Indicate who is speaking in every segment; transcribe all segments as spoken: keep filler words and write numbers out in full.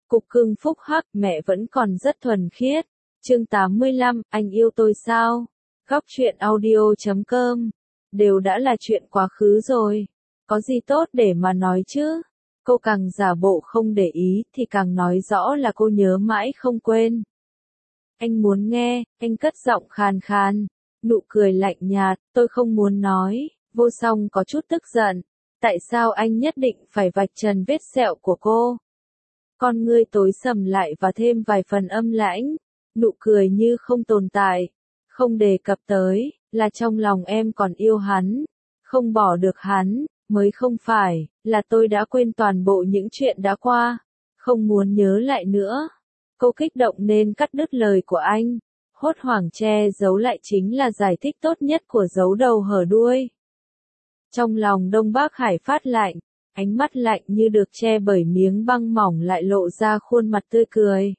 Speaker 1: Cục cưng phúc hắc, mẹ vẫn còn rất thuần khiết. Chương tám mươi lăm, anh yêu tôi sao? Góc truyện audio chấm com. Đều đã là chuyện quá khứ rồi. Có gì tốt để mà nói chứ? Cô càng giả bộ không để ý thì càng nói rõ là cô nhớ mãi không quên. Anh muốn nghe, anh cất giọng khàn khàn. Nụ cười lạnh nhạt, tôi không muốn nói. Vô song có chút tức giận. Tại sao anh nhất định phải vạch trần vết sẹo của cô? Con ngươi tối sầm lại và thêm vài phần âm lãnh. Nụ cười như không tồn tại. Không đề cập tới, là trong lòng em còn yêu hắn. Không bỏ được hắn, mới không phải, là tôi đã quên toàn bộ những chuyện đã qua. Không muốn nhớ lại nữa. Cô kích động nên cắt đứt lời của anh. Hốt hoảng che giấu lại chính là giải thích tốt nhất của giấu đầu hở đuôi. Trong lòng Đông Bắc Hải phát lạnh, ánh mắt lạnh như được che bởi miếng băng mỏng lại lộ ra khuôn mặt tươi cười.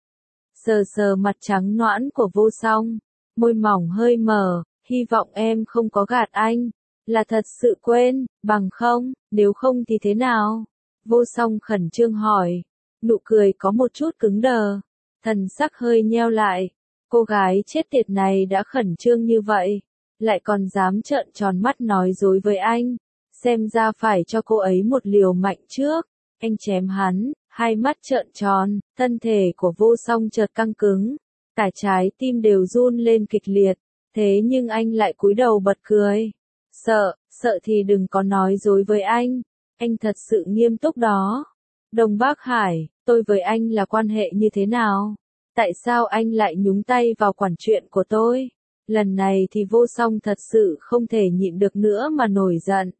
Speaker 1: Sờ sờ mặt trắng nõn của Vô Song, môi mỏng hơi mở, hy vọng em không có gạt anh, là thật sự quên, bằng không, nếu không thì thế nào? Vô Song khẩn trương hỏi, nụ cười có một chút cứng đờ, thần sắc hơi nheo lại, cô gái chết tiệt này đã khẩn trương như vậy, lại còn dám trợn tròn mắt nói dối với anh, xem ra phải cho cô ấy một liều mạnh trước. Anh chém hắn, hai mắt trợn tròn, thân thể của Vô Song chợt căng cứng, cả trái tim đều run lên kịch liệt, thế nhưng anh lại cúi đầu bật cười. Sợ, sợ thì đừng có nói dối với anh, anh thật sự nghiêm túc đó. Đông Bắc Hải, tôi với anh là quan hệ như thế nào? Tại sao anh lại nhúng tay vào quản chuyện của tôi? Lần này thì Vô Song thật sự không thể nhịn được nữa mà nổi giận.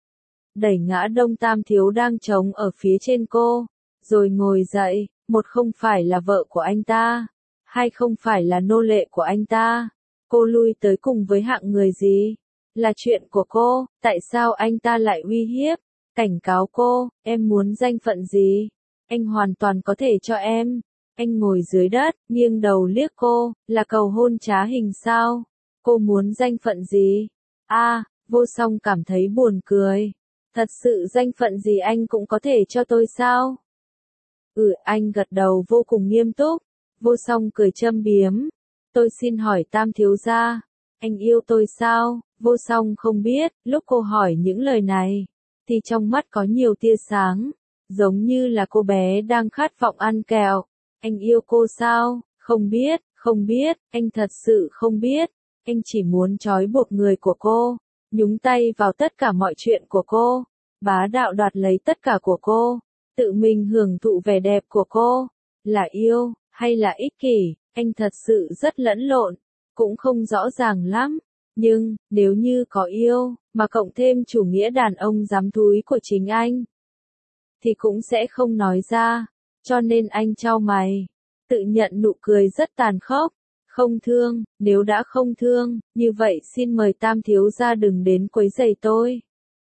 Speaker 1: Đẩy ngã Đông Tam Thiếu đang trống ở phía trên cô, rồi ngồi dậy, một không phải là vợ của anh ta, hai không phải là nô lệ của anh ta. Cô lui tới cùng với hạng người gì? Là chuyện của cô, tại sao anh ta lại uy hiếp, cảnh cáo cô, em muốn danh phận gì? Anh hoàn toàn có thể cho em. Anh ngồi dưới đất, nghiêng đầu liếc cô, là cầu hôn trá hình sao? Cô muốn danh phận gì? A, à, Vô Song cảm thấy buồn cười. Thật sự danh phận gì anh cũng có thể cho tôi sao? Ừ, anh gật đầu vô cùng nghiêm túc. Vô Song cười châm biếm. Tôi xin hỏi Tam thiếu gia, anh yêu tôi sao? Vô Song không biết, lúc cô hỏi những lời này, thì trong mắt có nhiều tia sáng, giống như là cô bé đang khát vọng ăn kẹo. Anh yêu cô sao? Không biết, không biết, anh thật sự không biết. Anh chỉ muốn trói buộc người của cô, nhúng tay vào tất cả mọi chuyện của cô, bá đạo đoạt lấy tất cả của cô, tự mình hưởng thụ vẻ đẹp của cô. Là yêu, hay là ích kỷ, anh thật sự rất lẫn lộn, cũng không rõ ràng lắm. Nhưng, nếu như có yêu, mà cộng thêm chủ nghĩa đàn ông dám thúi của chính anh, thì cũng sẽ không nói ra, cho nên anh chau mày, tự nhận nụ cười rất tàn khốc. Không thương, nếu đã không thương, như vậy xin mời Tam thiếu gia đừng đến quấy rầy tôi.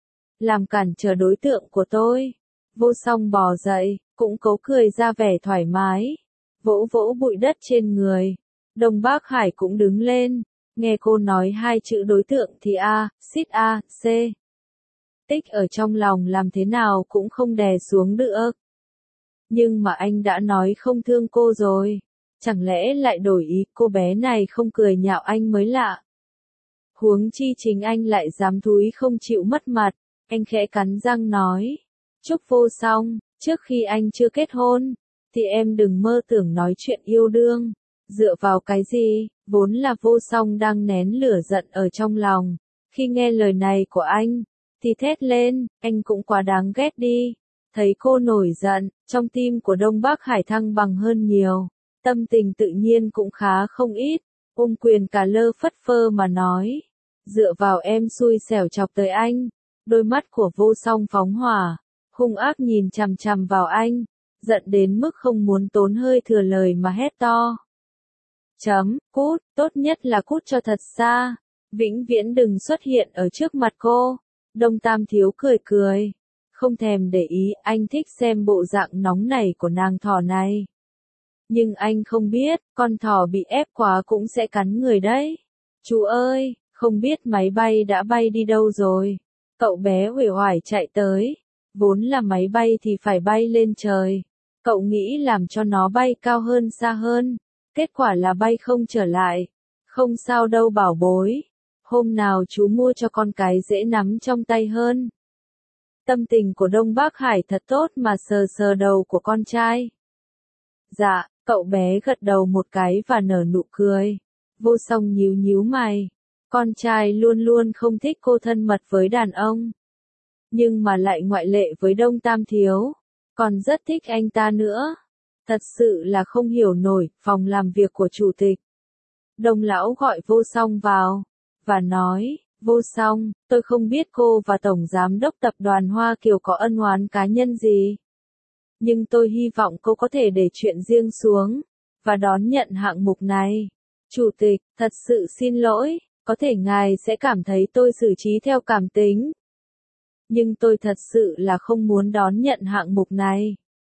Speaker 1: Làm cản trở đối tượng của tôi. Vô Song bò dậy, cũng cố cười ra vẻ thoải mái. Vỗ vỗ bụi đất trên người. Đông Bắc Hải cũng đứng lên. Nghe cô nói hai chữ đối tượng thì A, xít A, C. Tích ở trong lòng làm thế nào cũng không đè xuống được. Nhưng mà anh đã nói không thương cô rồi. Chẳng lẽ lại đổi ý, cô bé này không cười nhạo anh mới lạ. Huống chi chính anh lại dám thúi không chịu mất mặt, anh khẽ cắn răng nói. Chúc Vô Song, trước khi anh chưa kết hôn, thì em đừng mơ tưởng nói chuyện yêu đương. Dựa vào cái gì? Vốn là Vô Song đang nén lửa giận ở trong lòng. Khi nghe lời này của anh, thì thét lên, anh cũng quá đáng ghét đi. Thấy cô nổi giận, trong tim của Đông Bắc Hải thăng bằng hơn nhiều. Tâm tình tự nhiên cũng khá không ít, ôm quyền cả lơ phất phơ mà nói. Dựa vào em xui xẻo chọc tới anh. Đôi mắt của Vô Song phóng hỏa, hung ác nhìn chằm chằm vào anh, giận đến mức không muốn tốn hơi thừa lời mà hét to. Chấm, cút, tốt nhất là cút cho thật xa, vĩnh viễn đừng xuất hiện ở trước mặt cô. Đông Tam Thiếu cười cười, không thèm để ý, anh thích xem bộ dạng nóng nảy của nàng thỏ này. Nhưng anh không biết, con thỏ bị ép quá cũng sẽ cắn người đấy. Chú ơi, không biết máy bay đã bay đi đâu rồi. Cậu bé uể oải chạy tới. Vốn là máy bay thì phải bay lên trời. Cậu nghĩ làm cho nó bay cao hơn xa hơn, kết quả là bay không trở lại. Không sao đâu bảo bối, hôm nào chú mua cho con cái dễ nắm trong tay hơn. Tâm tình của Đông Bắc Hải thật tốt mà sờ sờ đầu của con trai. Dạ, cậu bé gật đầu một cái và nở nụ cười. Vô Song nhíu nhíu mày. Con trai luôn luôn không thích cô thân mật với đàn ông. Nhưng mà lại ngoại lệ với Đông Tam Thiếu. Còn rất thích anh ta nữa. Thật sự là không hiểu nổi, phòng làm việc của chủ tịch. Đông lão gọi Vô Song vào. Và nói, Vô Song, tôi không biết cô và Tổng Giám đốc Tập đoàn Hoa Kiều có ân oán cá nhân gì. Nhưng tôi hy vọng cô có thể để chuyện riêng xuống. Và đón nhận hạng mục này. Chủ tịch, thật sự xin lỗi, có thể ngài sẽ cảm thấy tôi xử trí theo cảm tính. Nhưng tôi thật sự là không muốn đón nhận hạng mục này.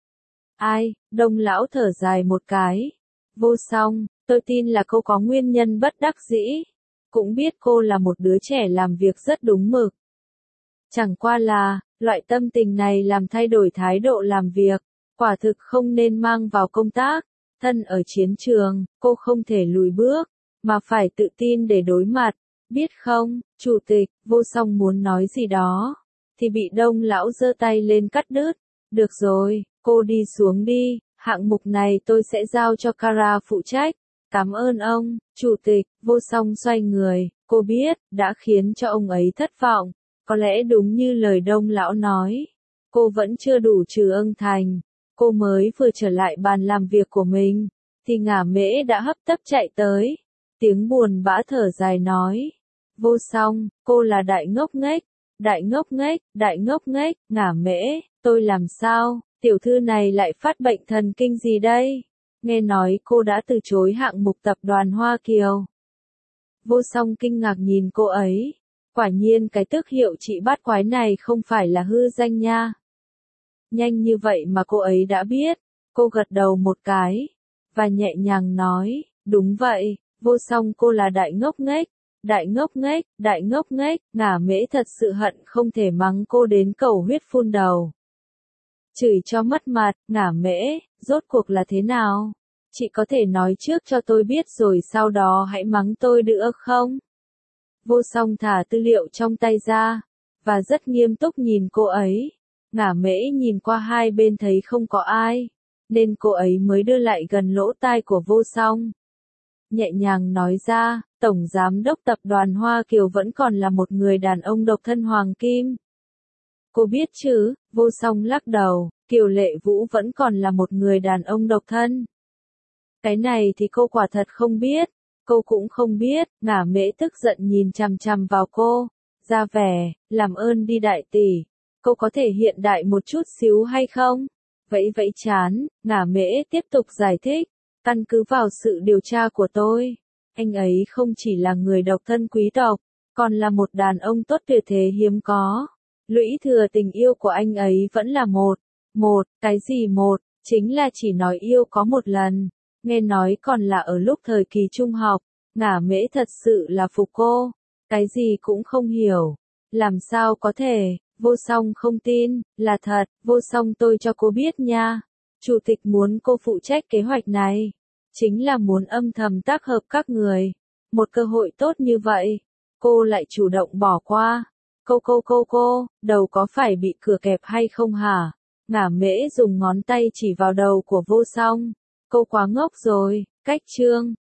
Speaker 1: Ai, Đông lão thở dài một cái. Vô Song, tôi tin là cô có nguyên nhân bất đắc dĩ. Cũng biết cô là một đứa trẻ làm việc rất đúng mực. Chẳng qua là, loại tâm tình này làm thay đổi thái độ làm việc, quả thực không nên mang vào công tác. Thân ở chiến trường, cô không thể lùi bước, mà phải tự tin để đối mặt. Biết không, chủ tịch, Vô Song muốn nói gì đó, thì bị Đông lão giơ tay lên cắt đứt. Được rồi, cô đi xuống đi, hạng mục này tôi sẽ giao cho Kara phụ trách. Cảm ơn ông, chủ tịch. Vô Song xoay người, cô biết, đã khiến cho ông ấy thất vọng. Có lẽ đúng như lời Đông lão nói, cô vẫn chưa đủ trừ ân thành. Cô mới vừa trở lại bàn làm việc của mình, thì Ngả Mễ đã hấp tấp chạy tới. Tiếng buồn bã thở dài nói. Vô Song, cô là đại ngốc nghếch, đại ngốc nghếch, đại ngốc nghếch. Ngả Mễ, tôi làm sao, tiểu thư này lại phát bệnh thần kinh gì đây? Nghe nói cô đã từ chối hạng mục Tập đoàn Hoa Kiều. Vô Song kinh ngạc nhìn cô ấy. Quả nhiên cái tước hiệu chị bát quái này không phải là hư danh nha. Nhanh như vậy mà cô ấy đã biết. Cô gật đầu một cái. Và nhẹ nhàng nói, đúng vậy, Vô Song cô là đại ngốc nghếch. Đại ngốc nghếch, đại ngốc nghếch. Ngả Mễ thật sự hận không thể mắng cô đến cầu huyết phun đầu. Chửi cho mất mặt. Ngả Mễ, rốt cuộc là thế nào? Chị có thể nói trước cho tôi biết rồi sau đó hãy mắng tôi được không? Vô Song thả tư liệu trong tay ra, và rất nghiêm túc nhìn cô ấy. Ngả Mễ nhìn qua hai bên thấy không có ai, nên cô ấy mới đưa lại gần lỗ tai của Vô Song. Nhẹ nhàng nói ra, Tổng Giám đốc Tập đoàn Hoa Kiều vẫn còn là một người đàn ông độc thân hoàng kim. Cô biết chứ? Vô Song lắc đầu, Kiều Lệ Vũ vẫn còn là một người đàn ông độc thân. Cái này thì cô quả thật không biết. Cô cũng không biết. Ngả Mễ tức giận nhìn chằm chằm vào cô, ra vẻ, làm ơn đi đại tỷ, cô có thể hiện đại một chút xíu hay không? Vẫy vẫy chán, Ngả Mễ tiếp tục giải thích, căn cứ vào sự điều tra của tôi, anh ấy không chỉ là người độc thân quý tộc, còn là một đàn ông tốt tuyệt thế hiếm có. Lũy thừa tình yêu của anh ấy vẫn là một, một, cái gì một, chính là chỉ nói yêu có một lần. Nghe nói còn là ở lúc thời kỳ trung học. Ngả Mễ thật sự là phục cô. Cái gì cũng không hiểu. Làm sao có thể? Vô Song không tin. Là thật. Vô Song tôi cho cô biết nha. Chủ tịch muốn cô phụ trách kế hoạch này. Chính là muốn âm thầm tác hợp các người. Một cơ hội tốt như vậy. Cô lại chủ động bỏ qua. Cô cô cô cô, đầu có phải bị cửa kẹp hay không hả? Ngả Mễ dùng ngón tay chỉ vào đầu của Vô Song. Cô quá ngốc rồi, cách chương.